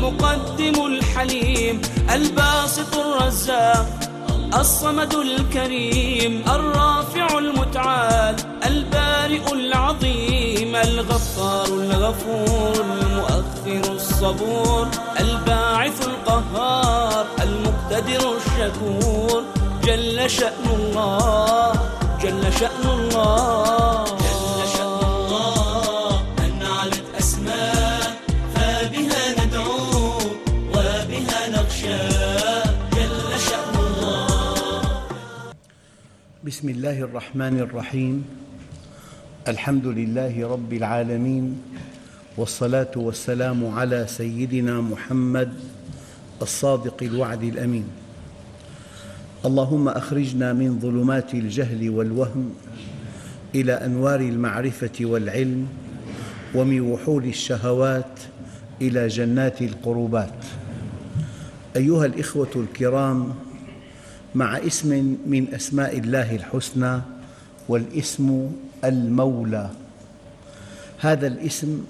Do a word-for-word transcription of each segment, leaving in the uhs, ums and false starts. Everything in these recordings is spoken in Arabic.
المقدم الحليم الباسط الرزاق الصمد الكريم الرافع المتعال البارئ العظيم الغفار الغفور المؤخر الصبور الباعث القهار المقتدر الشكور جل شأن الله جل شأن الله جل شأن الله أن علت أسماء فبها ندعو وبها نخشى جل شأن الله. بسم الله الرحمن الرحيم. الحمد لله رب العالمين، والصلاة والسلام على سيدنا محمد الصادق الوعد الأمين. اللهم أخرجنا من ظلمات الجهل والوهم إلى أنوار المعرفة والعلم، ومن وحول الشهوات إلى جنات القربات. أيها الإخوة الكرام، مع اسم من أسماء الله الحسنى، والاسم المولى. هذا الاسم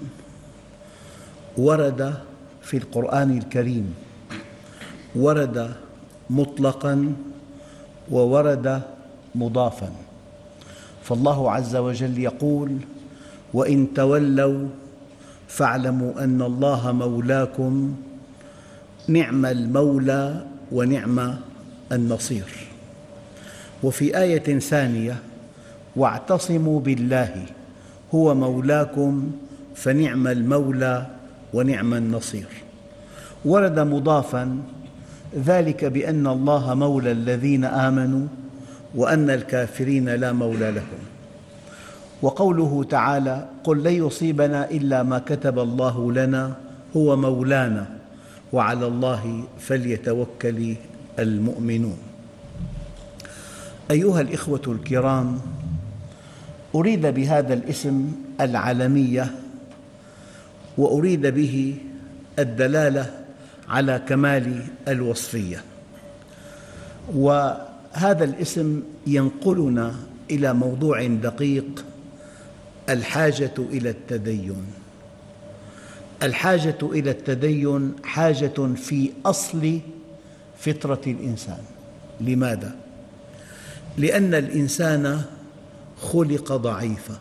ورد في القرآن الكريم، ورد مطلقاً وورد مضافاً. فالله عز وجل يقول: وإن تولوا فاعلموا أن الله مولاكم نعم المولى ونعم النصير. وفي آية ثانية: واعتصموا بالله هو مولاكم فنعم المولى ونعم النصير. ورد مضافاً، ذلك بأن الله مولى الذين آمنوا وأن الكافرين لا مولى لهم. وقوله تعالى: قل لن يصيبنا إلا ما كتب الله لنا هو مولانا وعلى الله فليتوكل المؤمنون. أيها الإخوة الكرام، أريد بهذا الاسم العالمية، وأريد به الدلالة على كمال الوصفية. وهذا الاسم ينقلنا إلى موضوع دقيق: الحاجة إلى التدين. الحاجة إلى التدين حاجة في أصل فطرة الإنسان. لماذا؟ لأن الإنسان خلق ضعيفاً،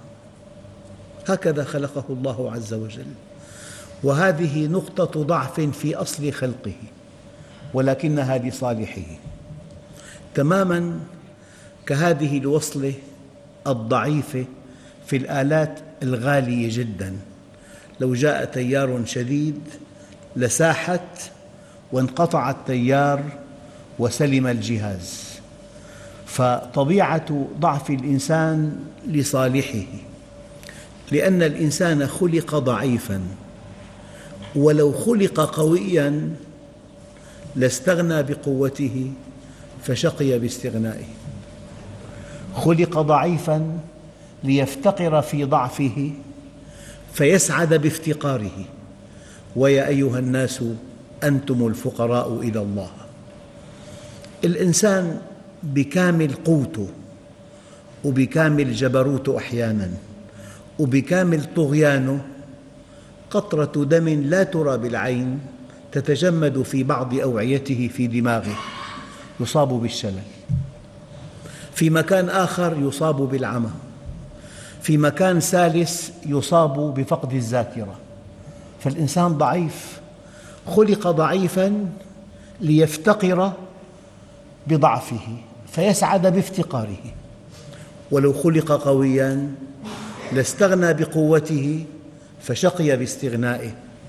هكذا خلقه الله عز وجل، وهذه نقطة ضعف في أصل خلقه، ولكنها لصالحه، تماماً كهذه الوصلة الضعيفة في الآلات الغالية جداً. لو جاء تيار شديد لساحت وانقطع التيار وسلم الجهاز. فطبيعة ضعف الإنسان لصالحه، لأن الإنسان خلق ضعيفاً، ولو خلق قوياً لاستغنى بقوته فشقي باستغنائه. خلق ضعيفاً ليفتقر في ضعفه فيسعد بافتقاره. ويا أيها الناس أنتم الفقراء إلى الله. الإنسان بكامل قوته وبكامل جبروته أحياناً وبكامل طغيانه، قطرة دم لا ترى بالعين تتجمد في بعض أوعيته في دماغه، يصاب بالشلل. في مكان آخر يصاب بالعمى. في مكان ثالث يصاب بفقد الذاكرة. فالإنسان ضعيف، خلق ضعيفاً ليفتقر بضعفه فيسعد بافتقاره. ولو خلق قوياً لاستغنى بقوته فشقي باستغنائه.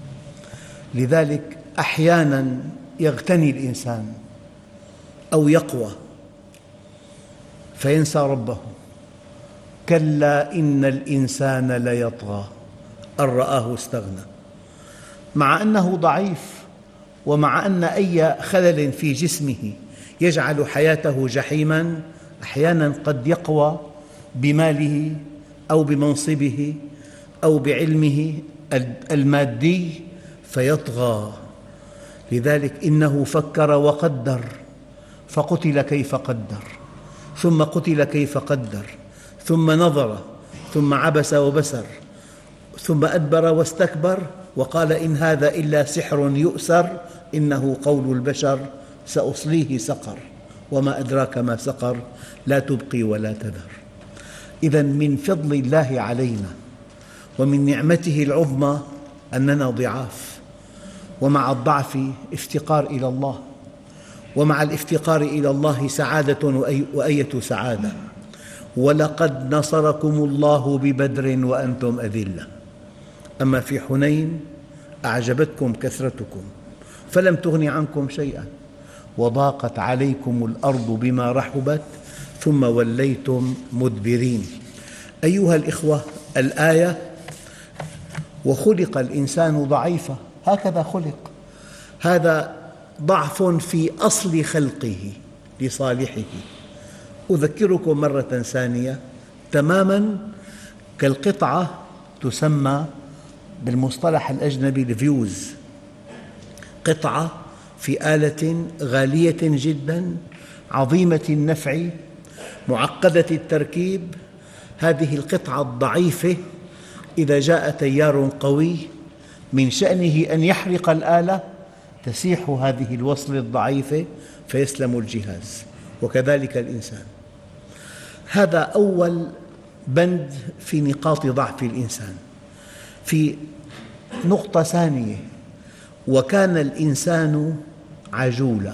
لذلك أحياناً يغتني الإنسان أو يقوى فينسى ربه. كلا إن الإنسان ليطغى أن رآه استغنى. مع أنه ضعيف، ومع أن أي خلل في جسمه يجعل حياته جحيماً، أحياناً قد يقوى بماله أو بمنصبه أو بعلمه المادي فيطغى. لذلك إنه فكر وقدر فقتل كيف قدر، ثم قتل كيف قدر، ثم نظر، ثم عبس وبسر، ثم أدبر واستكبر وقال إن هذا إلا سحر يؤثر إنه قول البشر سأصليه سقر وما أدراك ما سقر لا تبقي ولا تذر. إذن من فضل الله علينا ومن نعمته العظمى أننا ضعاف، ومع الضعف افتقار إلى الله، ومع الافتقار إلى الله سعادة وأية سعادة. ولقد نصركم الله ببدر وأنتم أذلة، أما في حنين أعجبتكم كثرتكم فلم تغن عنكم شيئا وضاقت عليكم الأرض بما رحبت ثم وليتم مدبرين. أيها الإخوة، الآية وخلق الإنسان ضعيفا، هكذا خلق، هذا ضعف في أصل خلقه لصالحه. أذكركم مرة ثانية تماماً كالقطعة تسمى بالمصطلح الأجنبي الفيوز، قطعة في آلة غالية جداً عظيمة النفع معقدة التركيب. هذه القطعة الضعيفة إذا جاء تيار قوي من شأنه أن يحرق الآلة تسيح هذه الوصلة الضعيفة فيسلم الجهاز، وكذلك الإنسان. هذا أول بند في نقاط ضعف الإنسان. في نقطة ثانية: وكان الإنسان عجولا،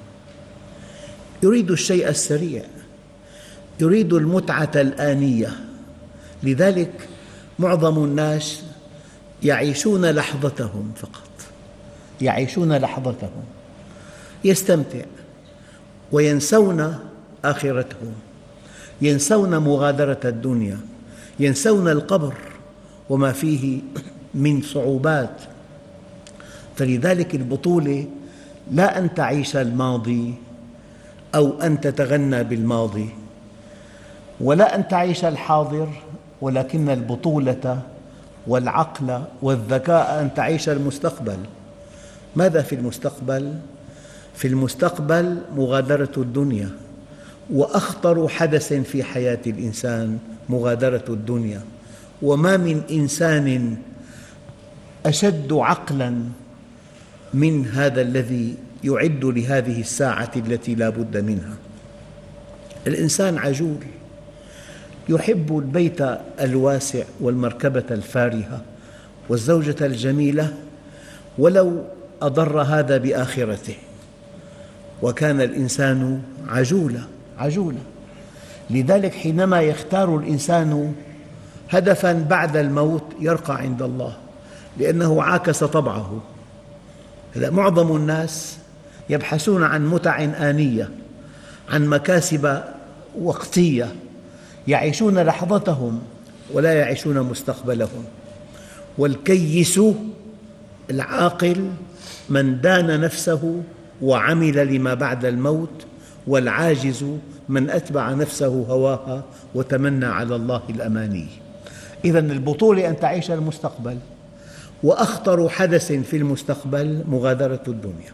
يريد الشيء السريع، يريد المتعة الآنية. لذلك معظم الناس يعيشون لحظتهم فقط، يعيشون لحظتهم، يستمتع وينسون آخرتهم، ينسون مغادرة الدنيا، ينسون القبر وما فيه من صعوبات. فلذلك البطولة لا أن تعيش الماضي أو أن تتغنى بالماضي، ولا أن تعيش الحاضر، ولكن البطولة والعقل والذكاء أن تعيش المستقبل. ماذا في المستقبل؟ في المستقبل مغادرة الدنيا، وأخطر حدث في حياة الإنسان مغادرة الدنيا. وما من إنسان أشد عقلاً من هذا الذي يعد لهذه الساعة التي لا بد منها. الإنسان عجول، يحب البيت الواسع والمركبة الفارهة والزوجة الجميلة ولو أضر هذا بآخرته. وكان الإنسان عجولا عجولا لذلك حينما يختار الإنسان هدفاً بعد الموت يرقى عند الله، لأنه عاكس طبعه. معظم الناس يبحثون عن متع آنية، عن مكاسب وقتية، يعيشون لحظتهم ولا يعيشون مستقبلهم. والكيس العاقل من دان نفسه وعمل لما بعد الموت، والعاجز من أتبع نفسه هواها وتمنى على الله الأماني. إذن البطولة أن تعيش المستقبل، وأخطر حدث في المستقبل مغادرة الدنيا.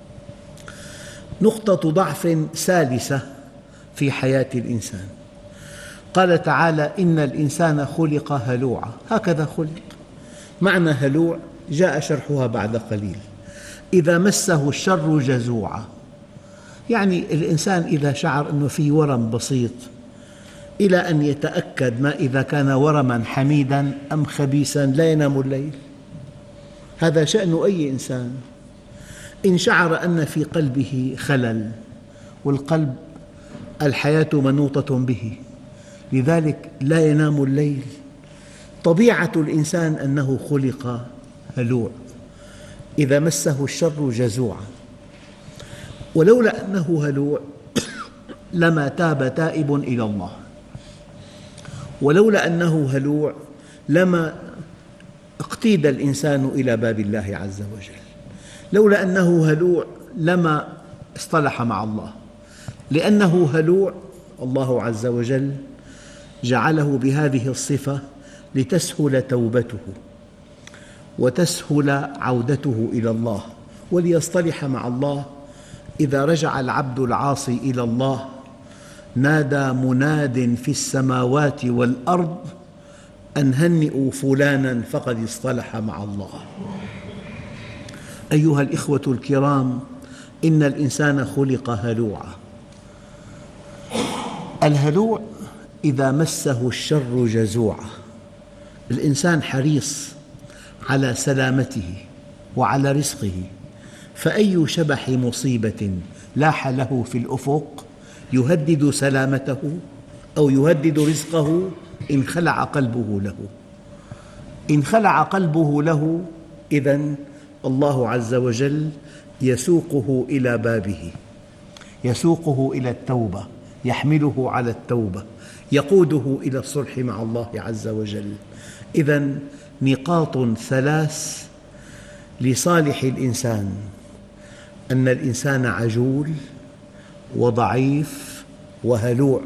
نقطة ضعف ثالثة في حياة الإنسان: قال تعالى إن الإنسان خلق هلوعا، هكذا خلق. معنى هلوع جاء شرحها بعد قليل: إذا مسه الشر جزوعا، يعني الإنسان إذا شعر أنه فيه ورم بسيط إلى أن يتأكد ما إذا كان ورماً حميداً أم خبيثاً لا ينام الليل. هذا شأن أي إنسان. إن شعر أن في قلبه خلل، والقلب الحياة منوطة به، لذلك لا ينام الليل. طبيعة الإنسان أنه خلق هلوع، إذا مسه الشر جزوعا. ولولا أنه هلوع لما تاب تائب إلى الله، ولولا أنه هلوع لما اقتيد الإنسان إلى باب الله عز وجل، لولا أنه هلوع لما اصطلح مع الله. لأنه هلوع الله عز وجل جعله بهذه الصفة لتسهل توبته وتسهل عودته إلى الله، وليصطلح مع الله. إذا رجع العبد العاصي إلى الله نادى مناد في السماوات والأرض أن هنئوا فلانا فقد اصطلح مع الله. أيها الإخوة الكرام، إن الإنسان خلق هلوعا. الهلوع إذا مسه الشر جزوعا. الإنسان حريص على سلامته وعلى رزقه، فأي شبح مصيبة لاح له في الأفق يهدد سلامته أو يهدد رزقه انخلع قلبه له. انخلع قلبه له، إذن الله عز وجل يسوقه إلى بابه، يسوقه إلى التوبة، يحمله على التوبة، يقوده إلى الصلح مع الله عز وجل. إذن نقاط ثلاث لصالح الإنسان: أن الإنسان عجول وضعيف وهلوع.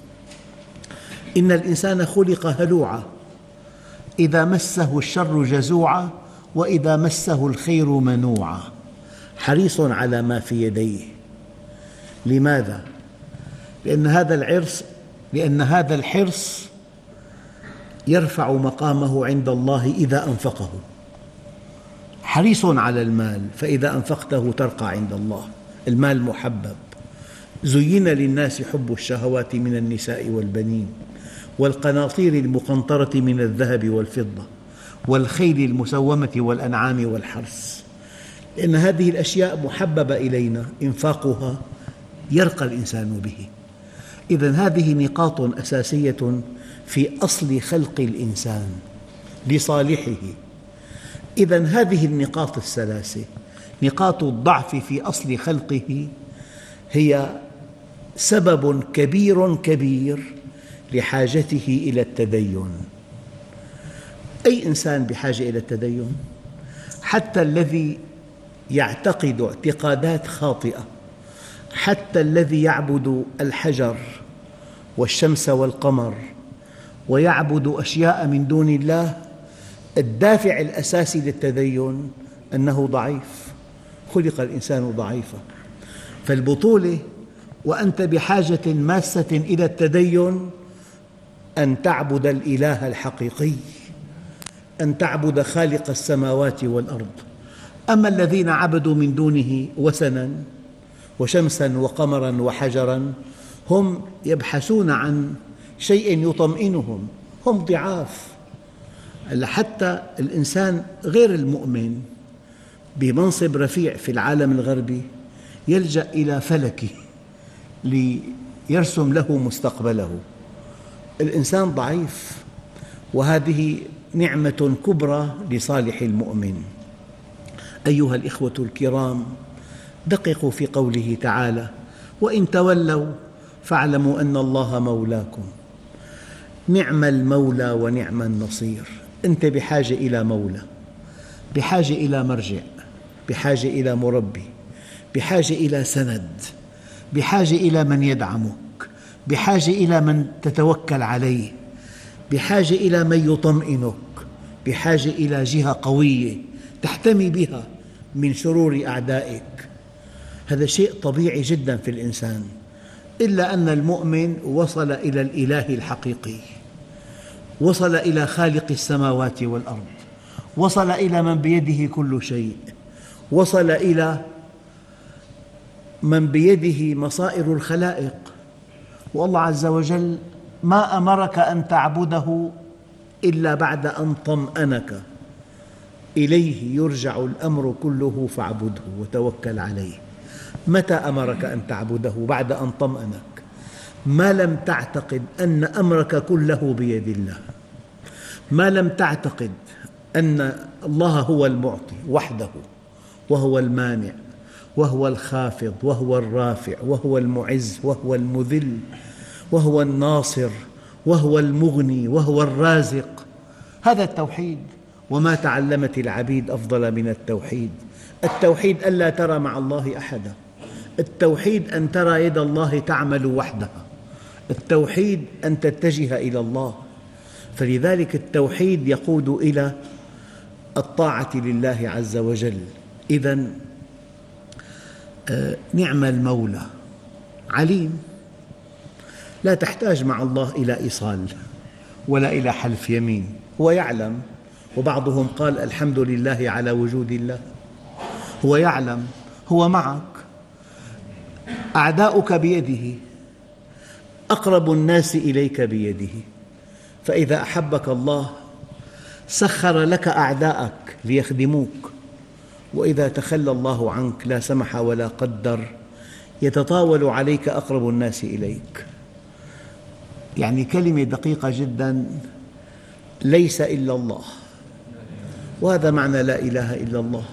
إن الإنسان خلق هلوعا، إذا مسه الشر جزوعا وإذا مسه الخير منوعا، حريص على ما في يديه. لماذا؟ لأن هذا العرس لأن هذا الحرص يرفع مقامه عند الله إذا أنفقه. حريص على المال، فإذا أنفقته ترقى عند الله. المال محبب. زين للناس حب الشهوات من النساء والبنين والقناطير المقنطرة من الذهب والفضة والخيل المسومة والأنعام والحرث، لأن هذه الأشياء محببة إلينا، إنفاقها يرقى الإنسان به. إذن هذه نقاط أساسية في أصل خلق الإنسان لصالحه. إذن هذه النقاط الثلاثة، نقاط الضعف في أصل خلقه، هي سبب كبير كبير لحاجته إلى التدين. أي إنسان بحاجة إلى التدين، حتى الذي يعتقد اعتقادات خاطئة، حتى الذي يعبد الحجر والشمس والقمر ويعبد أشياء من دون الله، الدافع الأساسي للتدين أنه ضعيف. خلق الإنسان ضعيفا، فالبطولة وأنت بحاجة ماسة إلى التدين أن تعبد الإله الحقيقي، أن تعبد خالق السماوات والأرض. أما الذين عبدوا من دونه وثناً وشمساً وقمراً وحجراً، هم يبحثون عن شيء يطمئنهم، هم ضعاف. حتى الإنسان غير المؤمن بمنصب رفيع في العالم الغربي يلجأ إلى فلكه ليرسم له مستقبله. الإنسان ضعيف، وهذه نعمة كبرى لصالح المؤمن. أيها الإخوة الكرام، دققوا في قوله تعالى: وإن تولوا فاعلموا أن الله مولاكم. نعم المولى ونعم النصير. أنت بحاجة إلى مولى، بحاجة إلى مرجع، بحاجة إلى مربي، بحاجة إلى سند، بحاجة إلى من يدعمك، بحاجة إلى من تتوكل عليه، بحاجة إلى من يطمئنك، بحاجة إلى جهة قوية تحتمي بها من شرور أعدائك. هذا شيء طبيعي جدا في الإنسان، إلا أن المؤمن وصل إلى الإله الحقيقي، وصل إلى خالق السماوات والأرض، وصل إلى من بيده كل شيء، وصل إلى من بيده مصائر الخلائق. والله عز وجل ما أمرك أن تعبده إلا بعد أن طمأنك. إليه يرجع الأمر كله فاعبده وتوكل عليه. متى أمرك أن تعبده؟ بعد أن طمأنك، ما لم تعتقد أن أمرك كله بيد الله، ما لم تعتقد أن الله هو المعطي وحده، وهو المانع، وهو الخافض، وهو الرافع، وهو المعز، وهو المذل، وهو الناصر، وهو المغني، وهو الرازق. هذا التوحيد. وما تعلمت العبيد أفضل من التوحيد. التوحيد ألا ترى مع الله أحدا. التوحيد أن ترى يد الله تعمل وحدها. التوحيد أن تتجه إلى الله. فلذلك التوحيد يقود إلى الطاعة لله عز وجل. إذن نعم المولى، عليم، لا تحتاج مع الله إلى إيصال، ولا إلى حلف يمين. هو يعلم، وبعضهم قال الحمد لله على وجود الله. هو يعلم، هو معك، أعداؤك بيده، أقرب الناس إليك بيده. فإذا أحبك الله سخر لك أعداءك ليخدموك، وإذا تخلى الله عنك لا سمح ولا قدر يتطاول عليك أقرب الناس إليك. يعني كلمة دقيقة جدا، ليس إلا الله، وهذا معنى لا إله إلا الله.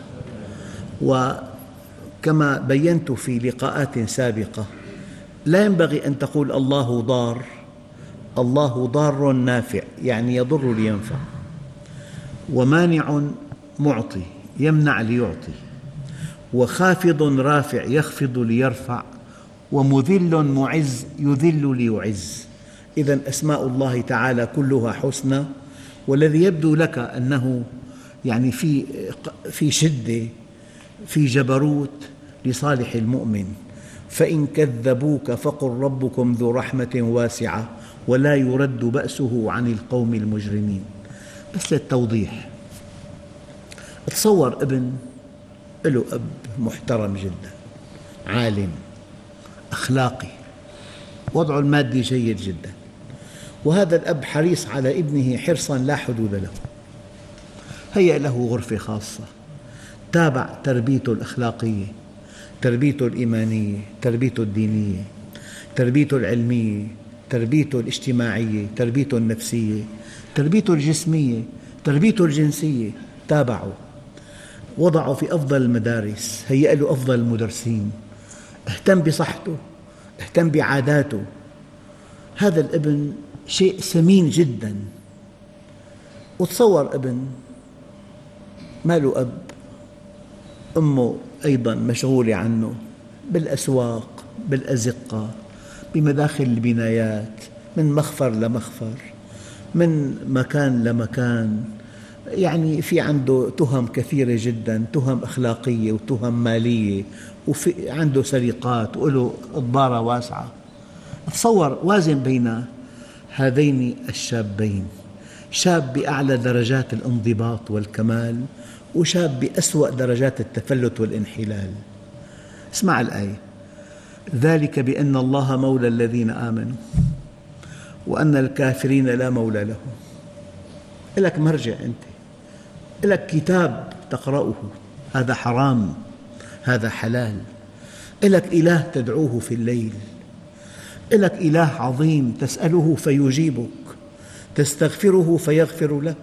وكما بينت في لقاءات سابقة، لا ينبغي أن تقول الله ضار، الله ضار نافع، يعني يضر لينفع، ومانع معطي يمنع ليعطي، وخافض رافع يخفض ليرفع، ومذل معز يذل ليعز. إذن أسماء الله تعالى كلها حسنى، والذي يبدو لك أنه يعني في في شدة، في جبروت، لصالح المؤمن. فإن كذبوك فقل ربكم ذو رحمة واسعة ولا يرد بأسه عن القوم المجرمين. بس للتوضيح، تصور ابن له أب محترم جدا، عالم، أخلاقي، وضعه المادي جيد جدا، وهذا الأب حريص على ابنه حرصاً لا حدود له. هيأ له غرفة خاصة، تابع تربيته الأخلاقية، تربيته الإيمانية، تربيته الدينية، تربيته العلمية، تربيته الاجتماعية، تربيته النفسية، تربيته الجسمية، تربيته الجنسية، تابعه، وضعه في أفضل المدارس، هيأ له أفضل المدرسين، اهتم بصحته، اهتم بعاداته. هذا الابن شيء ثمين جدا. وتصور ابن ما له أب، أمه أيضا مشغولة عنه بالأسواق، بالأزقة، بمداخل البنايات، من مخفر لمخفر، من مكان لمكان، يعني في عنده تهم كثيرة جدا، تهم أخلاقية وتهم مالية، وفي عنده سرقات، وله الضارة واسعة. تصور، وازن بين هذين الشابين، شاب بأعلى درجات الانضباط والكمال، وشاب بأسوأ درجات التفلت والانحلال. اسمع الآية: ذلك بأن الله مولى الذين آمنوا وأن الكافرين لا مولى لهم. لك مرجع أنت، لك كتاب تقرأه، هذا حرام، هذا حلال، لك إله تدعوه في الليل، لك إله عظيم تسأله فيجيبك، تستغفره فيغفر لك،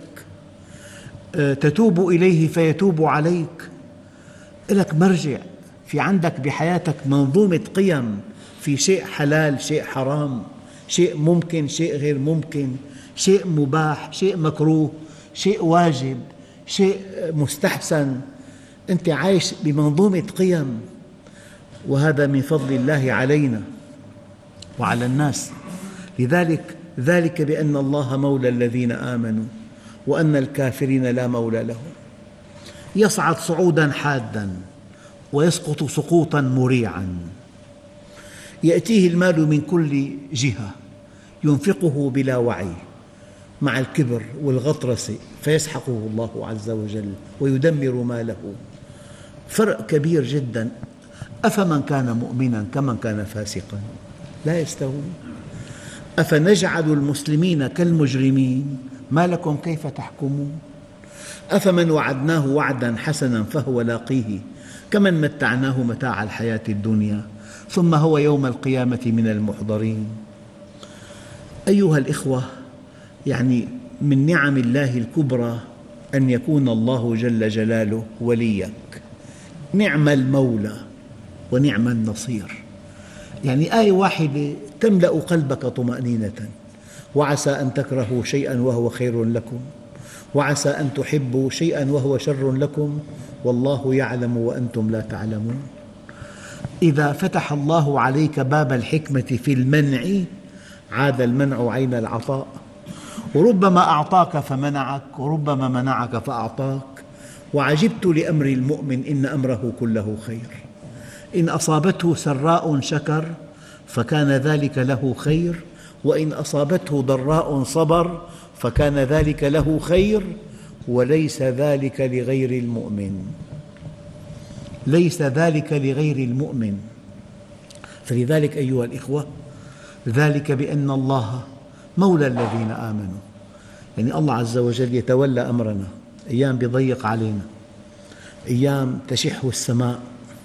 تتوب إليه فيتوب عليك. لك مرجع، في عندك بحياتك منظومة قيم، في شيء حلال، شيء حرام، شيء ممكن، شيء غير ممكن، شيء مباح، شيء مكروه، شيء واجب، شيء مستحسن. أنت عايش بمنظومة قيم، وهذا من فضل الله علينا وعلى الناس. لذلك ذلك بأن الله مولى الذين آمنوا وأن الكافرين لا مولى لهم. يصعد صعودا حادا ويسقط سقوطا مريعا، يأتيه المال من كل جهة ينفقه بلا وعي مع الكبر والغطرسة فيسحقه الله عز وجل ويدمر ماله. فرق كبير جدا. أفمن كان مؤمنا كمن كان فاسقا لا يستوون. أفنجعل المسلمين كالمجرمين ما لكم كيف تحكمون. أفمن وعدناه وعدا حسنا فهو لاقيه كمن متعناه متاع الحياة الدنيا ثم هو يوم القيامة من المحضرين. أيها الإخوة، يعني من نعم الله الكبرى أن يكون الله جل جلاله وليك. نعم المولى ونعم النصير. يعني آية واحدة تملأ قلبك طمأنينة. وعسى أن تكرهوا شيئا وهو خير لكم، وعسى أن تحبوا شيئا وهو شر لكم، والله يعلم وأنتم لا تعلمون. إذا فتح الله عليك باب الحكمة في المنع عاد المنع عين العطاء. وربما أعطاك فمنعك، وربما منعك فأعطاك. وعجبت لأمر المؤمن إن أمره كله خير. إن أصابته سراء شكر فكان ذلك له خير، وإن أصابته ضراء صبر فكان ذلك له خير وليس ذلك لغير المؤمن، ليس ذلك لغير المؤمن. فلذلك أيها الإخوة، ذلك بأن الله مولى الذين آمنوا، يعني الله عز وجل يتولى أمرنا. أيام يضيق علينا، أيام تشح السماء،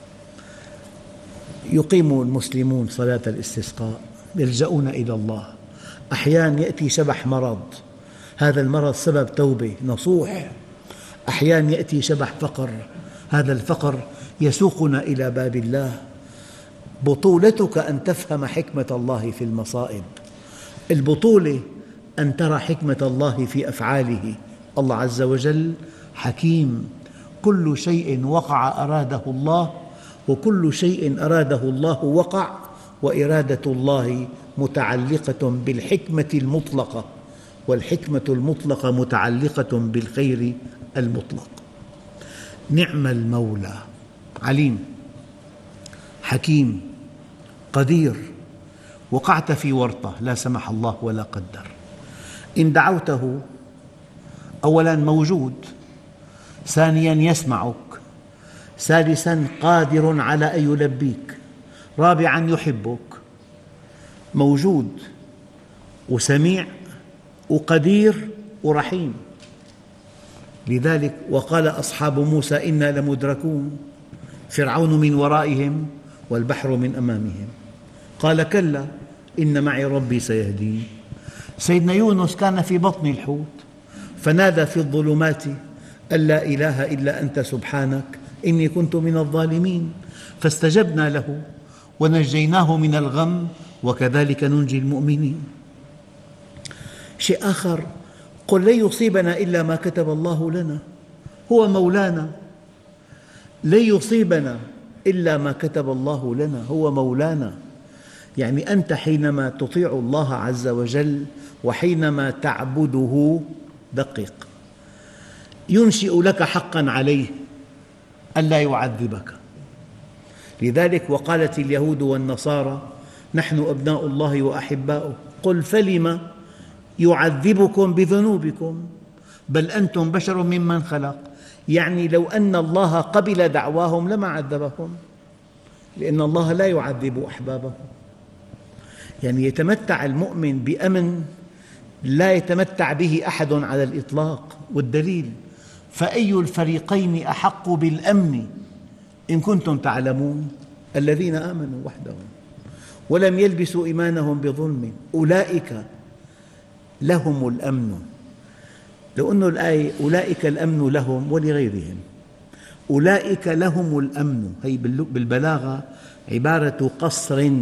يقيم المسلمون صلاة الاستسقاء، يلجؤون إلى الله. أحيانا يأتي شبح مرض، هذا المرض سبب توبة نصوح. أحيانا يأتي شبح فقر، هذا الفقر يسوقنا إلى باب الله. بطولتك أن تفهم حكمة الله في المصائب، البطولة أن ترى حكمة الله في أفعاله. الله عز وجل حكيم، كل شيء وقع أراده الله، وكل شيء أراده الله وقع، وإرادة الله متعلقة بالحكمة المطلقة، والحكمة المطلقة متعلقة بالخير المطلق. نعم المولى، عليم حكيم قدير. وقعت في ورطة لا سمح الله ولا قدر، إن دعوته أولاً موجود، ثانياً يسمعك، ثالثاً قادر على أن يلبيك، رابعاً يحبك. موجود وسميع وقدير ورحيم. لذلك وقال أصحاب موسى إنا لمدركون، فرعون من ورائهم والبحر من أمامهم، قال كلا إن معي ربي سيهدين. سيدنا يونس كان في بطن الحوت فنادى في الظلمات أن لا إله إلا أنت سبحانك إني كنت من الظالمين، فاستجبنا له ونجيناه من الغم وكذلك ننجي المؤمنين. شيء آخر، قل لن يصيبنا إلا ما كتب الله لنا، هو مولانا، لن يصيبنا إلا ما كتب الله لنا، هو مولانا. يعني أنت حينما تطيع الله عز وجل وحينما تعبده، دقق، ينشئ لك حقاً عليه ألا يعذبك. لذلك وقالت اليهود والنصارى نحن أبناء الله وأحباؤه، قل فلم يعذبكم بذنوبكم بل أنتم بشر ممن خلق. يعني لو أن الله قبل دعواهم لما عذبهم، لأن الله لا يعذب أحبابه. يعني يتمتع المؤمن بأمن لا يتمتع به أحد على الإطلاق. والدليل، فأي الفريقين أحق بالأمن إن كنتم تعلمون الذين آمنوا وحدهم ولم يلبسوا إيمانهم بظلم أولئك لهم الأمن. لو أن الآية أولئك الأمن لهم ولغيرهم، أولئك لهم الأمن، هي بالبلاغة عبارة قصر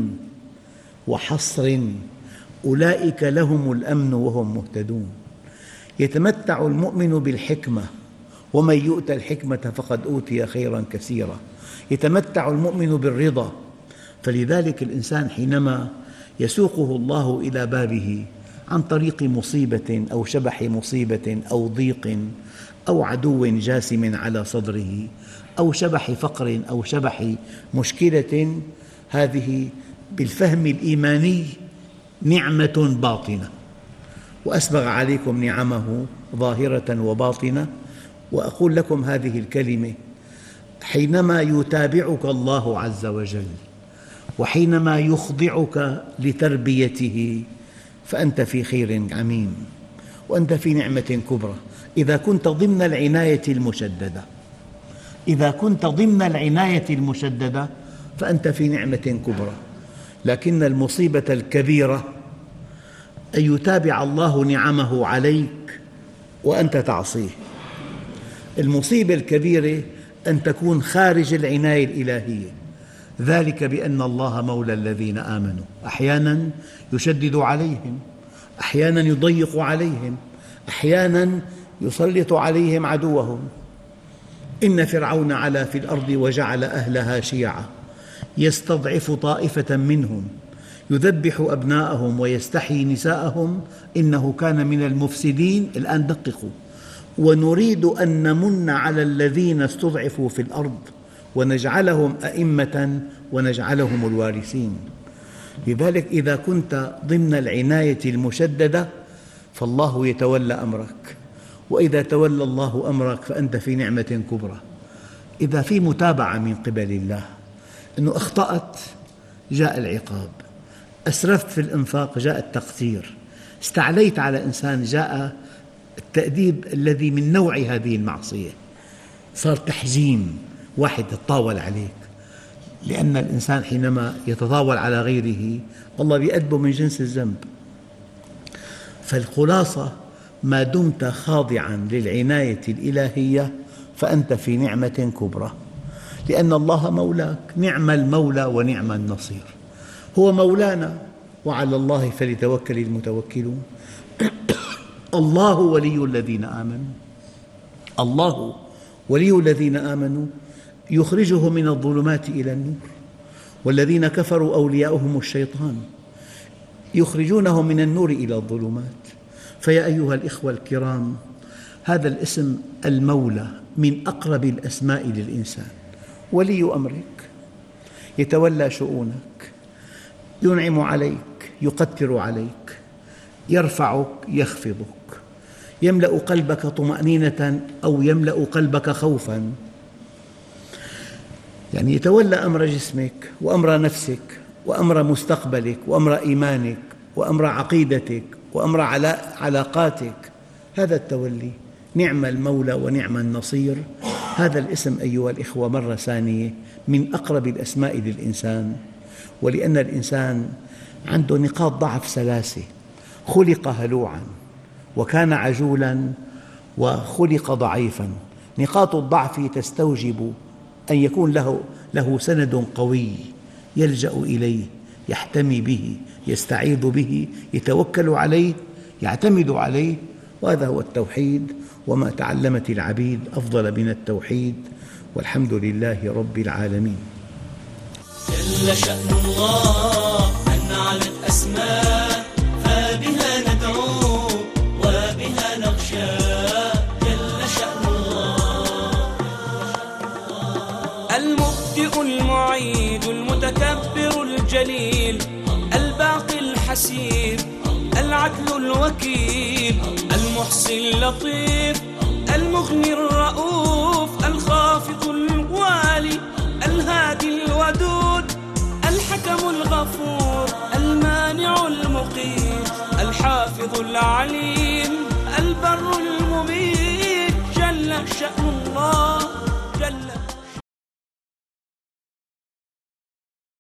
وحصر، أولئك لهم الأمن وهم مهتدون. يتمتع المؤمن بالحكمة، ومن يؤت الحكمة فقد أوتي خيراً كثيراً. يتمتع المؤمن بالرضا. فلذلك الإنسان حينما يسوقه الله إلى بابه عن طريق مصيبة أو شبح مصيبة أو ضيق أو عدو جاسم على صدره أو شبح فقر أو شبح مشكلة، هذه بالفهم الإيماني نعمة باطنة، وأسبغ عليكم نعمه ظاهرة وباطنة. وأقول لكم هذه الكلمة، حينما يتابعك الله عز وجل وحينما يخضعك لتربيته فأنت في خير عميم، وأنت في نعمة كبرى. إذا كنت ضمن العناية المشددة، إذا كنت ضمن العناية المشددة فأنت في نعمة كبرى. لكن المصيبة الكبيرة أن يتابع الله نعمه عليك وأنت تعصيه. المصيبة الكبيرة أن تكون خارج العناية الإلهية. ذلك بأن الله مولى الذين آمنوا، أحياناً يشدد عليهم، أحياناً يضيق عليهم، أحياناً يسلط عليهم عدوهم. إن فرعون علا في الأرض وجعل أهلها شيعاً يستضعف طائفة منهم يذبح أبناءهم ويستحيي نساءهم إنه كان من المفسدين. الآن دققوا، ونريد أن نمن على الذين استضعفوا في الأرض ونجعلهم أئمة ونجعلهم الوارثين. لذلك إذا كنت ضمن العناية المشددة فالله يتولى أمرك، وإذا تولى الله أمرك فأنت في نعمة كبرى. إذا في متابعة من قبل الله، أنه أخطأت جاء العقاب، أسرفت في الإنفاق جاء التقدير، استعليت على إنسان جاء التأديب الذي من نوع هذه المعصية، صار تحجيم، واحد يتطاول عليك، لأن الإنسان حينما يتطاول على غيره الله يأدبه من جنس الذنب. فالخلاصة ما دمت خاضعاً للعناية الإلهية فأنت في نعمة كبرى، لأن الله مولاك، نعم المولى ونعم النصير. هو مولانا وعلى الله فليتوكل المتوكلون. الله ولي الذين آمنوا، الله ولي الذين آمنوا يخرجهم من الظلمات إلى النور، والذين كفروا أولياؤهم الشيطان يخرجونهم من النور إلى الظلمات. فيا أيها الإخوة الكرام، هذا الاسم المولى من أقرب الأسماء للإنسان. ولي أمرك، يتولى شؤونك، ينعم عليك، يقدر عليك، يرفعك، يخفضك، يملأ قلبك طمأنينة أو يملأ قلبك خوفاً. يعني يتولى أمر جسمك وأمر نفسك وأمر مستقبلك وأمر إيمانك وأمر عقيدتك وأمر علاقاتك. هذا التولي، نعم المولى ونعم النصير. هذا الاسم أيها الإخوة مرة ثانية من أقرب الأسماء للإنسان، ولأن الإنسان عنده نقاط ضعف ثلاثة: خلق هلوعاً، وكان عجولاً، وخلق ضعيفاً. نقاط الضعف تستوجب أن يكون له, له سند قوي يلجأ إليه، يحتمي به، يستعيذ به، يتوكل عليه، يعتمد عليه. وهذا هو التوحيد، وما تعلمت العبيد أفضل من التوحيد، والحمد لله رب العالمين. جل شأن الله أن علت أسماء، فبها ندعو وبها نخشى. جل شأن الله المبدئ المعيد المتكبر الجليل الباقي الحسيب العدل الوكيل المحصي اللطيف المغني الرؤوف الخافض الوالي الهادي الودود الحكم الغفور المانع المقيت الحافظ العليم البر المميت. جل شأن الله